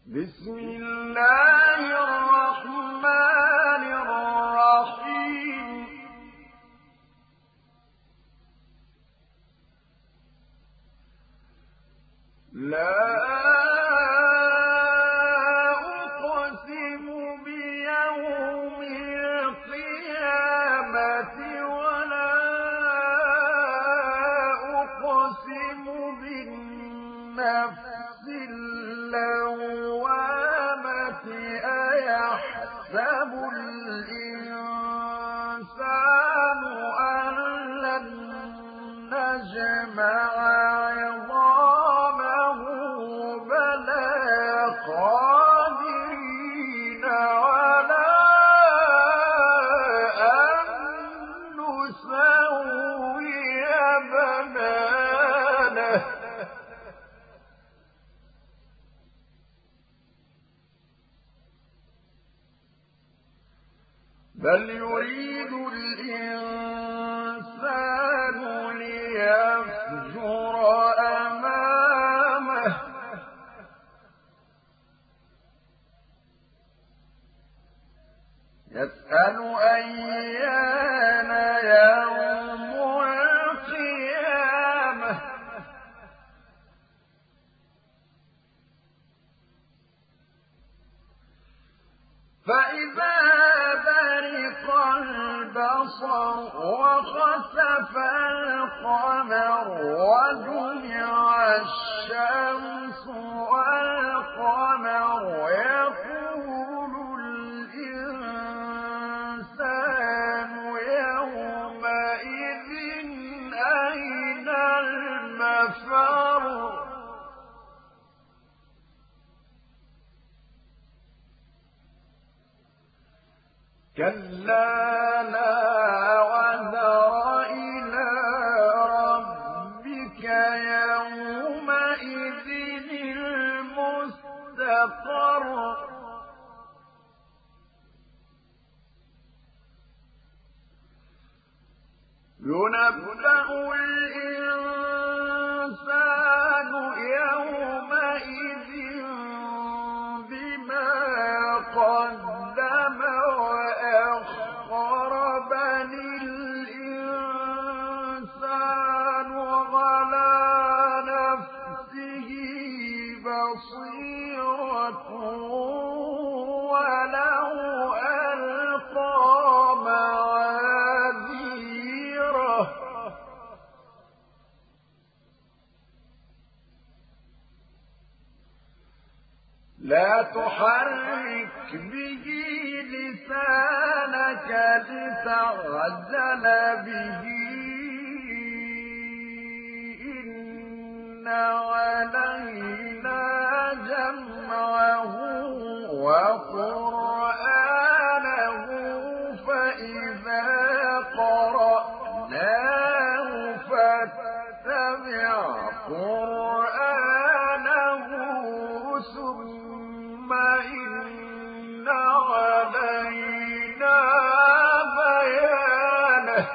بسم الله الرحمن الرحيم لا أقسم بيوم القيامة ولا أقسم بالنفس اللوامة أيحسب الإنسان أن لن نجمع عظامه بلى قادرين على أن نسوي بنانه بل يريد الإنسان ليفجر أمامه يسأل أيان يوم القيامة فإذا برق البصر وخسف القمر وجمع الشمس والقمر يقول الإنسان يومئذ أين المفر كلا لا وزر إلى ربك يومئذ المستقر ينبأ الإنسان يومئذ بما قدم وأخر بل الإنسان على نفسه بصيرة ولو ألقى معاذيره لا تحرك به لسانك لتعجل به إن علينا جمعه وقرآنه فإذا قرأناه فاتبع قرآنه ثم إن علينا بيانه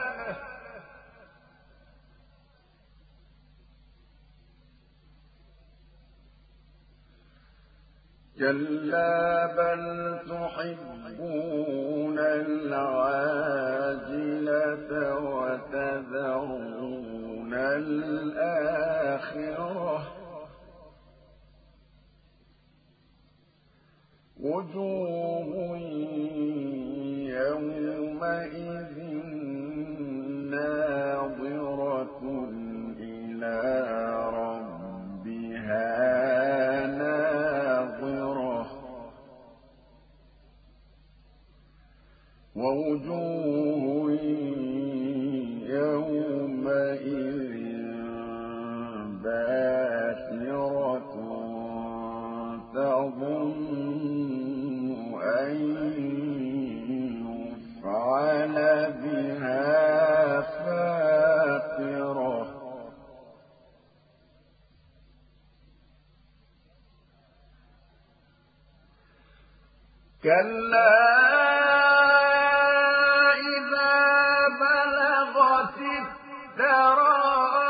كلا بل تحبون العاجلة وتذرون الآخرة وجوه يومئذ ناظرة إلى ربها ناظرة ووجوه يومئذ باسرة تظن أن يفعل بها فاقرة كلا إذا بلغت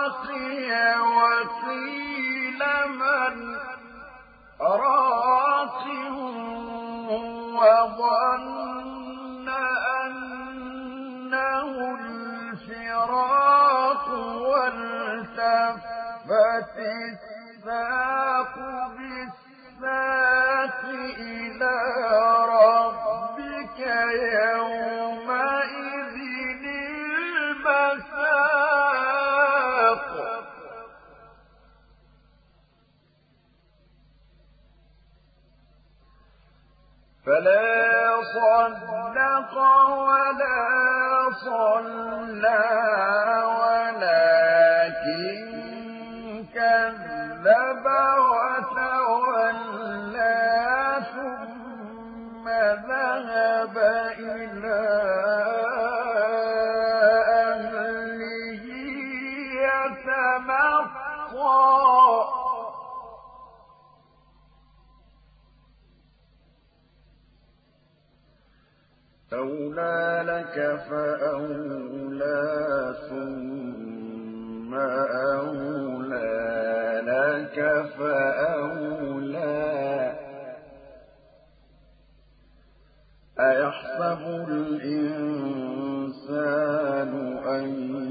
التراقي وقيل من راق وظن أنه الفراق والتفت الساق بالساق إلى ربك يومئذ المساق فلا صدق ولا صلى ولكن كذب وتولى ثم ذهب إلى أهله يتمطى أولى لك فأولى ثم أولى لك فأولى أيحسب الإنسان أن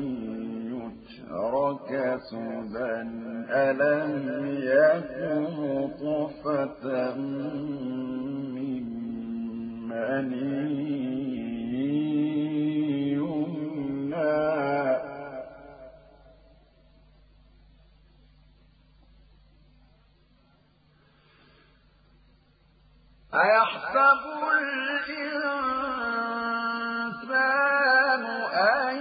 يترك سدى ألم يكن نطفة من مني أيحسب الإنسان أن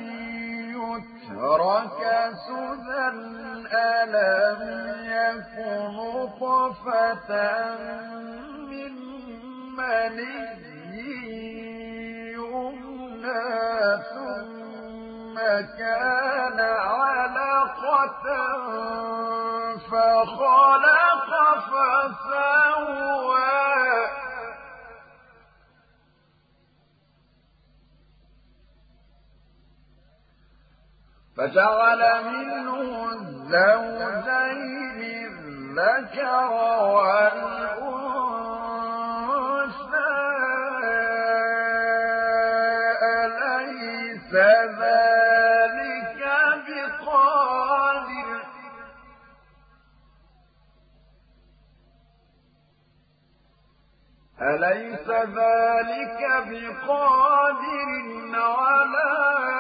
يترك سدى ألم يكن نطفة من مني يمنى ثم كان علقة فخلق فسوى فجعل منه الزوجين الذكر والأنثى أليس ذلك بقادر على